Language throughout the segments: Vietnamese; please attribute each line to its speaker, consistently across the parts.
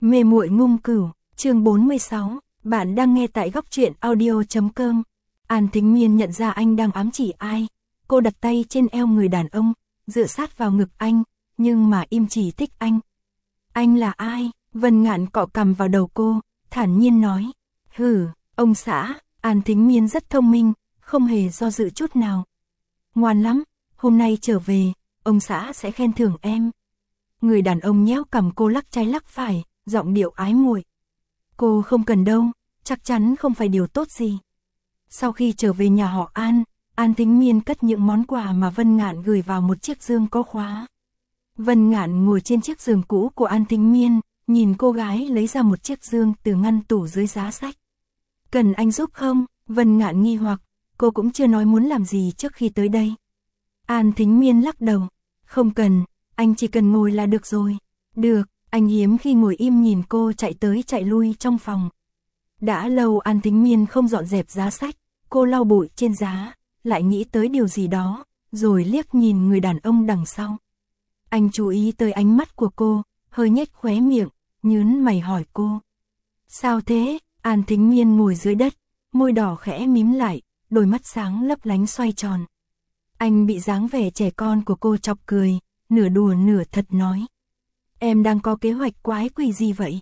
Speaker 1: Mê muội ngung cửu, chương 46, bạn đang nghe tại góc truyện audio.com. An Thính Miên nhận ra anh đang ám chỉ ai. Cô đặt tay trên eo người đàn ông, dựa sát vào ngực anh, nhưng mà im chỉ thích anh. Anh là ai? Vân Ngạn cọ cằm vào đầu cô, thản nhiên nói. Hử, ông xã. An Thính Miên rất thông minh, không hề do dự chút nào. Ngoan lắm, hôm nay trở về, ông xã sẽ khen thưởng em. Người đàn ông nhéo cằm cô lắc trái lắc phải, giọng điệu ái muội. Cô không cần đâu, chắc chắn không phải điều tốt gì. Sau khi trở về nhà họ An, An Thính Miên cất những món quà mà Vân Ngạn gửi vào một chiếc giường có khóa. Vân Ngạn ngồi trên chiếc giường cũ của An Thính Miên, nhìn cô gái lấy ra một chiếc giường từ ngăn tủ dưới giá sách. Cần anh giúp không? Vân Ngạn nghi hoặc, cô cũng chưa nói muốn làm gì trước khi tới đây. An Thính Miên lắc đầu, không cần, anh chỉ cần ngồi là được rồi. Được, anh hiếm khi ngồi im nhìn cô chạy tới chạy lui trong phòng. Đã lâu An Thính Miên không dọn dẹp giá sách, cô lau bụi trên giá, lại nghĩ tới điều gì đó, rồi liếc nhìn người đàn ông đằng sau. Anh chú ý tới ánh mắt của cô, hơi nhếch khóe miệng, nhướng mày hỏi cô. Sao thế? An Thính Miên ngồi dưới đất, môi đỏ khẽ mím lại, đôi mắt sáng lấp lánh xoay tròn. Anh bị dáng vẻ trẻ con của cô chọc cười, nửa đùa nửa thật nói. Em đang có kế hoạch quái quỷ gì vậy?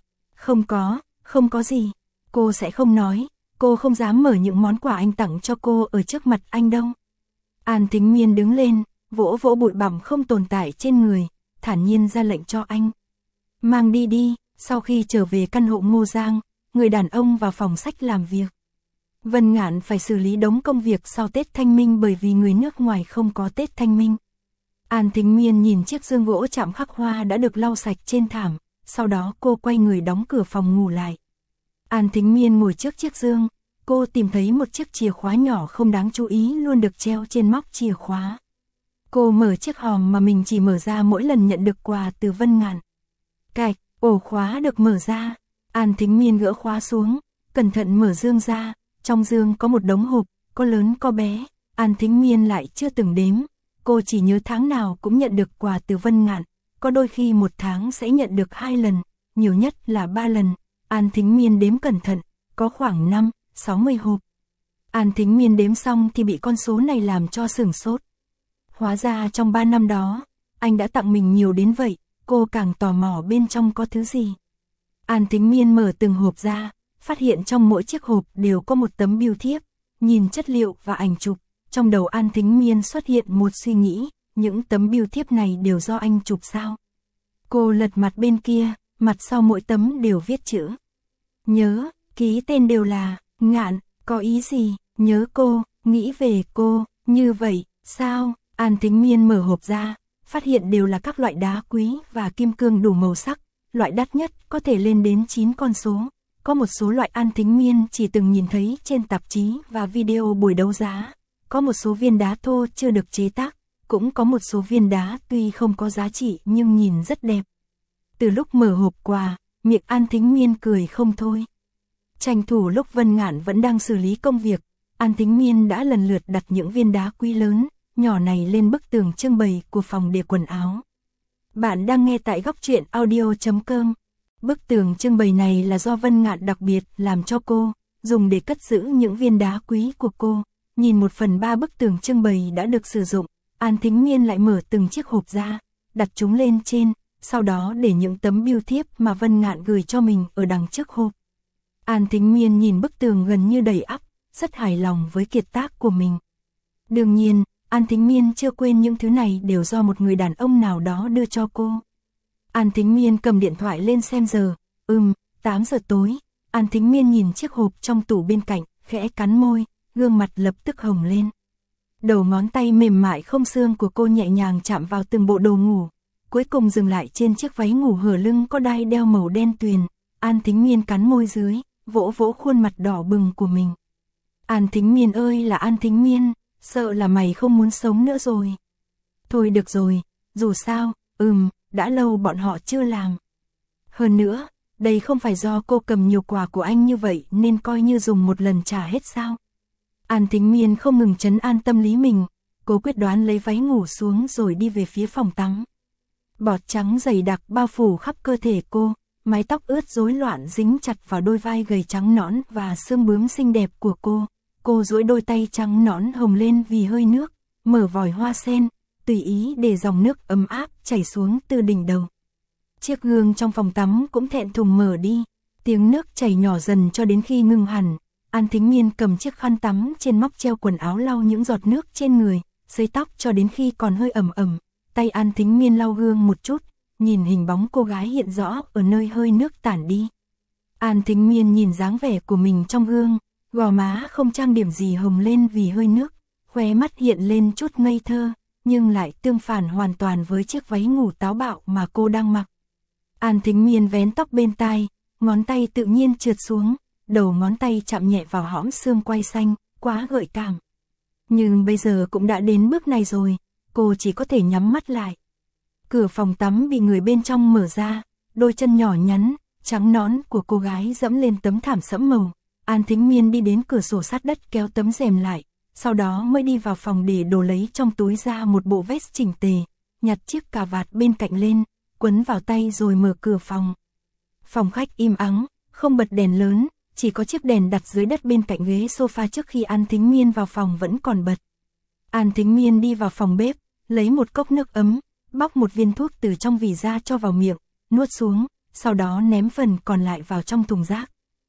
Speaker 1: Không có gì. Cô sẽ không nói, cô không dám mở những món quà anh tặng cho cô ở trước mặt anh đâu. An Thính Miên đứng lên, vỗ vỗ bụi bặm không tồn tại trên người, thản nhiên ra lệnh cho anh. Mang đi đi. Sau khi trở về căn hộ Ngô Giang, người đàn ông vào phòng sách làm việc. Vân Ngạn phải xử lý đống công việc sau Tết Thanh Minh bởi vì người nước ngoài không có Tết Thanh Minh. An Thính Miên nhìn chiếc giường gỗ chạm khắc hoa đã được lau sạch trên thảm, sau đó cô quay người đóng cửa phòng ngủ lại. An Thính Miên ngồi trước chiếc giường, cô tìm thấy một chiếc chìa khóa nhỏ không đáng chú ý luôn được treo trên móc chìa khóa. Cô mở chiếc hòm mà mình chỉ mở ra mỗi lần nhận được quà từ Vân Ngạn. Cạch, ổ khóa được mở ra. An Thính Miên gỡ khóa xuống, cẩn thận mở giường ra, trong giường có một đống hộp, có lớn có bé. An Thính Miên lại chưa từng đếm, cô chỉ nhớ tháng nào cũng nhận được quà từ Vân Ngạn, có đôi khi một tháng sẽ nhận được 2 lần, nhiều nhất là 3 lần. An Thính Miên đếm cẩn thận, có khoảng 60 hộp. An Thính Miên đếm xong thì bị con số này làm cho sửng sốt. Hóa ra trong 3 năm đó, anh đã tặng mình nhiều đến vậy, cô càng tò mò bên trong có thứ gì. An Thính Miên mở từng hộp ra, phát hiện trong mỗi chiếc hộp đều có một tấm bưu thiếp, nhìn chất liệu và ảnh chụp. Trong đầu An Thính Miên xuất hiện một suy nghĩ, những tấm bưu thiếp này đều do anh chụp sao? Cô lật mặt bên kia, mặt sau mỗi tấm đều viết chữ. Nhớ, ký tên đều là Ngạn, có ý gì? Nhớ cô, nghĩ về cô, như vậy, sao? An Thính Miên mở hộp ra, phát hiện đều là các loại đá quý và kim cương đủ màu sắc, loại đắt nhất có thể lên đến 9 con số. Có một số loại An Thính Miên chỉ từng nhìn thấy trên tạp chí và video buổi đấu giá. Có một số viên đá thô chưa được chế tác, cũng có một số viên đá tuy không có giá trị nhưng nhìn rất đẹp. Từ lúc mở hộp quà, miệng An Thính Miên cười không thôi. Tranh thủ lúc Vân Ngạn vẫn đang xử lý công việc, An Thính Miên đã lần lượt đặt những viên đá quý lớn, nhỏ này lên bức tường trưng bày của phòng để quần áo. Bạn đang nghe tại góc truyện audio.com. Bức tường trưng bày này là do Vân Ngạn đặc biệt làm cho cô, dùng để cất giữ những viên đá quý của cô. Nhìn 1/3 bức tường trưng bày đã được sử dụng, An Thính Miên lại mở từng chiếc hộp ra, đặt chúng lên trên, sau đó để những tấm bưu thiếp mà Vân Ngạn gửi cho mình ở đằng trước hộp. An Thính Miên nhìn bức tường gần như đầy ắp, rất hài lòng với kiệt tác của mình. Đương nhiên, An Thính Miên chưa quên những thứ này đều do một người đàn ông nào đó đưa cho cô. An Thính Miên cầm điện thoại lên xem giờ, 8 giờ tối. An Thính Miên nhìn chiếc hộp trong tủ bên cạnh, khẽ cắn môi, gương mặt lập tức hồng lên. Đầu ngón tay mềm mại không xương của cô nhẹ nhàng chạm vào từng bộ đồ ngủ, cuối cùng dừng lại trên chiếc váy ngủ hở lưng có đai đeo màu đen tuyền. An Thính Miên cắn môi dưới, vỗ vỗ khuôn mặt đỏ bừng của mình. An Thính Miên ơi là An Thính Miên, sợ là mày không muốn sống nữa rồi. Thôi được rồi, dù sao, đã lâu bọn họ chưa làm. Hơn nữa, đây không phải do cô cầm nhiều quà của anh như vậy nên coi như dùng một lần trả hết sao. An Thính Miên không ngừng trấn an tâm lý mình, cô quyết đoán lấy váy ngủ xuống rồi đi về phía phòng tắm. Bọt trắng dày đặc bao phủ khắp cơ thể cô, mái tóc ướt rối loạn dính chặt vào đôi vai gầy trắng nõn và xương bướm xinh đẹp của cô. Cô duỗi đôi tay trắng nõn hồng lên vì hơi nước, mở vòi hoa sen, tùy ý để dòng nước ấm áp chảy xuống từ đỉnh đầu. Chiếc gương trong phòng tắm cũng thẹn thùng mở đi, tiếng nước chảy nhỏ dần cho đến khi ngừng hẳn. An Thính Miên cầm chiếc khăn tắm trên móc treo quần áo lau những giọt nước trên người, sấy tóc cho đến khi còn hơi ẩm ẩm. Tay An Thính Miên lau gương một chút, nhìn hình bóng cô gái hiện rõ ở nơi hơi nước tản đi. An Thính Miên nhìn dáng vẻ của mình trong gương, gò má không trang điểm gì hồng lên vì hơi nước, khóe mắt hiện lên chút ngây thơ, nhưng lại tương phản hoàn toàn với chiếc váy ngủ táo bạo mà cô đang mặc. An Thính Miên vén tóc bên tai, ngón tay tự nhiên trượt xuống, đầu ngón tay chạm nhẹ vào hõm xương quai xanh, quá gợi cảm. Nhưng bây giờ cũng đã đến bước này rồi, cô chỉ có thể nhắm mắt lại. Cửa phòng tắm bị người bên trong mở ra, đôi chân nhỏ nhắn, trắng nõn của cô gái dẫm lên tấm thảm sẫm màu. An Thính Miên đi đến cửa sổ sát đất kéo tấm rèm lại, sau đó mới đi vào phòng để đồ lấy trong túi ra một bộ vest chỉnh tề, nhặt chiếc cà vạt bên cạnh lên, quấn vào tay rồi mở cửa phòng. Phòng khách im ắng, không bật đèn lớn, chỉ có chiếc đèn đặt dưới đất bên cạnh ghế sofa trước khi An Thính Miên vào phòng vẫn còn bật. An Thính Miên đi vào phòng bếp, lấy một cốc nước ấm, bóc một viên thuốc từ trong vỉ ra cho vào miệng, nuốt xuống, sau đó ném phần còn lại vào trong thùng rác.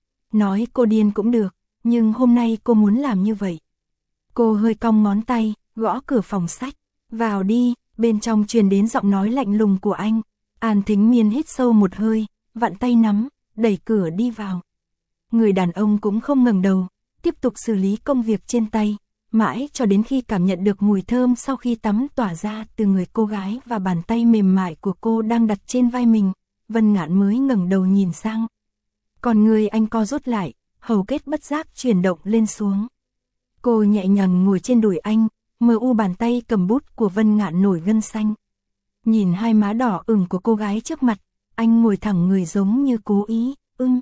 Speaker 1: Nói cô điên cũng được, nhưng hôm nay cô muốn làm như vậy. Cô hơi cong ngón tay, gõ cửa phòng sách. Vào đi, bên trong truyền đến giọng nói lạnh lùng của anh. An Thính Miên hít sâu một hơi, vặn tay nắm, đẩy cửa đi vào. Người đàn ông cũng không ngẩng đầu, tiếp tục xử lý công việc trên tay, mãi cho đến khi cảm nhận được mùi thơm sau khi tắm tỏa ra từ người cô gái và bàn tay mềm mại của cô đang đặt trên vai mình, Vân Ngạn mới ngẩng đầu nhìn sang. Còn người anh co rút lại, hầu kết bất giác chuyển động lên xuống. Cô nhẹ nhàng ngồi trên đùi anh, mờ u bàn tay cầm bút của Vân Ngạn nổi gân xanh. Nhìn hai má đỏ ửng của cô gái trước mặt, anh ngồi thẳng người giống như cố ý,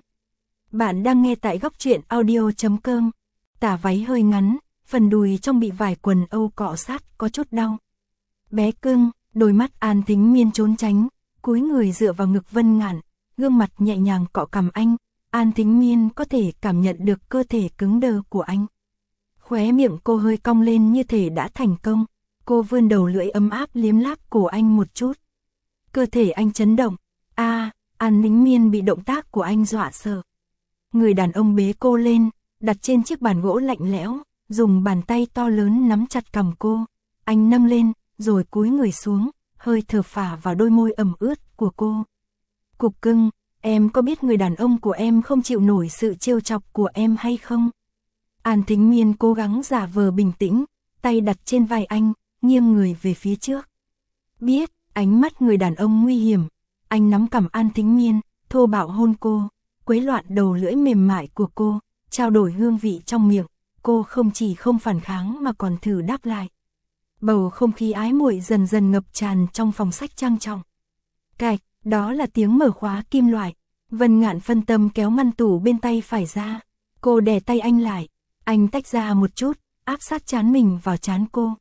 Speaker 1: Bạn đang nghe tại góc truyện audio.com. Tà váy hơi ngắn, phần đùi trong bị vải quần âu cọ sát có chút đau. Bé cưng, đôi mắt An Thính Miên trốn tránh, cúi người dựa vào ngực Vân Ngạn, gương mặt nhẹ nhàng cọ cằm anh. An Thính Miên có thể cảm nhận được cơ thể cứng đờ của anh. Khóe miệng cô hơi cong lên như thể đã thành công. Cô vươn đầu lưỡi ấm áp liếm láp cổ anh một chút. Cơ thể anh chấn động. An Thính Miên bị động tác của anh dọa sợ. Người đàn ông bế cô lên, đặt trên chiếc bàn gỗ lạnh lẽo, dùng bàn tay to lớn nắm chặt cằm cô. Anh nâng lên, rồi cúi người xuống, hơi thở phả vào đôi môi ẩm ướt của cô. Cục cưng, em có biết người đàn ông của em không chịu nổi sự trêu chọc của em hay không? An Thính Miên cố gắng giả vờ bình tĩnh, tay đặt trên vai anh, nghiêng người về phía trước. Biết, ánh mắt người đàn ông nguy hiểm. Anh nắm cằm An Thính Miên, thô bạo hôn cô, quấy loạn đầu lưỡi mềm mại của cô, trao đổi hương vị trong miệng. Cô không chỉ không phản kháng mà còn thử đáp lại. Bầu không khí ái muội dần dần ngập tràn trong phòng sách trang trọng. Cạch, đó là tiếng mở khóa kim loại. Vân Ngạn phân tâm kéo ngăn tủ bên tay phải ra. Cô đè tay anh lại. Anh tách ra một chút, áp sát trán mình vào trán cô.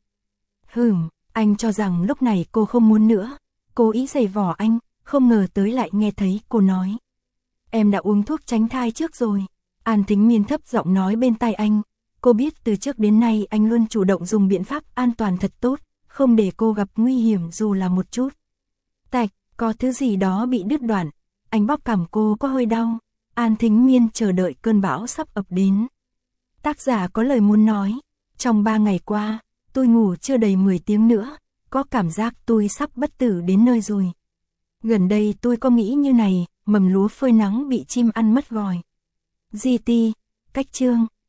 Speaker 1: Anh cho rằng lúc này cô không muốn nữa. Cố ý giày vò anh, không ngờ tới lại nghe thấy cô nói. Em đã uống thuốc tránh thai trước rồi. An Thính Miên thấp giọng nói bên tai anh. Cô biết từ trước đến nay anh luôn chủ động dùng biện pháp an toàn thật tốt, không để cô gặp nguy hiểm dù là một chút. Tạch, có thứ gì đó bị đứt đoạn. Anh bóp cằm cô có hơi đau. An Thính Miên chờ đợi cơn bão sắp ập đến. Tác giả có lời muốn nói. Trong 3 ngày qua, tôi ngủ chưa đầy 10 tiếng nữa, có cảm giác tôi sắp bất tử đến nơi rồi. Gần đây tôi có nghĩ như này, mầm lúa phơi nắng bị chim ăn mất vòi. GT, cách chương.